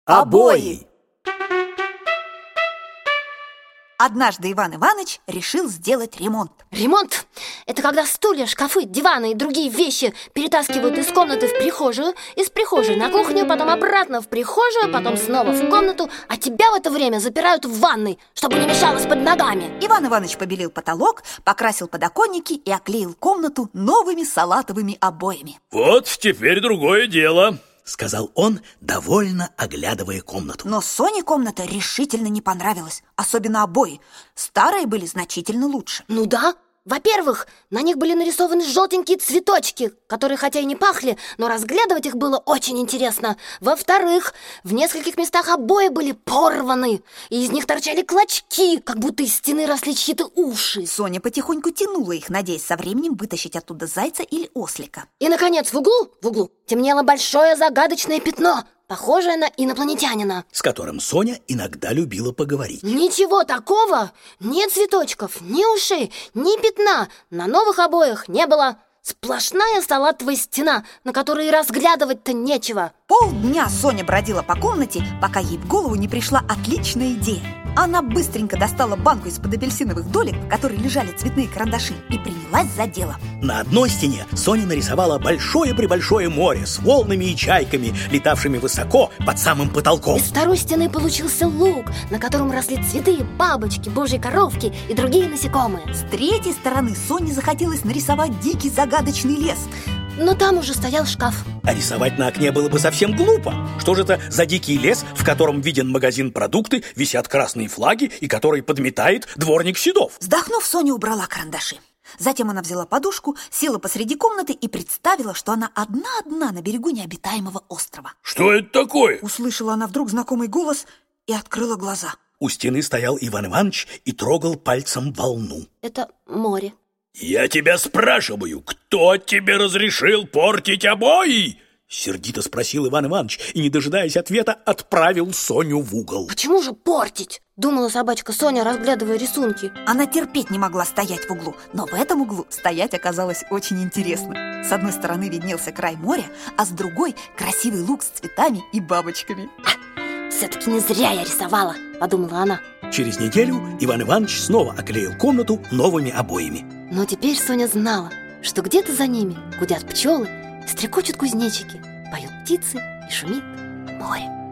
Обои. Однажды Иван Иваныч решил сделать ремонт. Ремонт – это когда стулья, шкафы, диваны и другие вещи перетаскивают из комнаты в прихожую, из прихожей на кухню, потом обратно в прихожую, потом снова в комнату, а тебя в это время запирают в ванной, чтобы не мешалось под ногами. Иван Иваныч побелил потолок, покрасил подоконники и оклеил комнату новыми салатовыми обоями. Вот теперь другое дело, — сказал он, довольно оглядывая комнату. Но Соне комната решительно не понравилась, особенно обои. Старые были значительно лучше. Ну да, во-первых, на них были нарисованы желтенькие цветочки, которые хотя и не пахли, но разглядывать их было очень интересно. Во-вторых, в нескольких местах обои были порваны, и из них торчали клочки, как будто из стены росли чьи-то уши. Соня потихоньку тянула их, надеясь со временем вытащить оттуда зайца или ослика. И, наконец, в углу темнело большое загадочное пятно, похожее на инопланетянина, с которым Соня иногда любила поговорить. Ничего такого, ни цветочков, ни ушей, ни пятна на новых обоях не было. Сплошная салатовая стена, на которой разглядывать-то нечего. Полдня Соня бродила по комнате, пока ей в голову не пришла отличная идея. Она быстренько достала банку из-под апельсиновых долек, в которой лежали цветные карандаши, и принялась за дело. На одной стене Соня нарисовала большое-пребольшое море с волнами и чайками, летавшими высоко под самым потолком. Из второй стены получился луг, на котором росли цветы, бабочки, божьи коровки и другие насекомые. С третьей стороны Соне захотелось нарисовать дикий загадочный лес. Но там уже стоял шкаф. А рисовать на окне было бы совсем глупо. Что же это за дикий лес, в котором виден магазин продукты, висят красные флаги и который подметает дворник Седов? Вздохнув, Соня убрала карандаши. Затем она взяла подушку, села посреди комнаты и представила, что она одна на берегу необитаемого острова. Что это такое? Услышала она вдруг знакомый голос и открыла глаза. У стены стоял Иван Иванович и трогал пальцем волну. Это море. Я тебя спрашиваю, кто тебе разрешил портить обои? Сердито спросил Иван Иванович и, не дожидаясь ответа, отправил Соню в угол. Почему же портить? Думала собачка Соня, разглядывая рисунки. Она терпеть не могла стоять в углу, но в этом углу стоять оказалось очень интересно. С одной стороны виднелся край моря, а с другой красивый луг с цветами и бабочками. Все-таки не зря я рисовала, подумала она. Через неделю Иван Иванович снова оклеил комнату новыми обоями. Но теперь Соня знала, что где-то за ними гудят пчелы, стрекочут кузнечики, поют птицы и шумит море.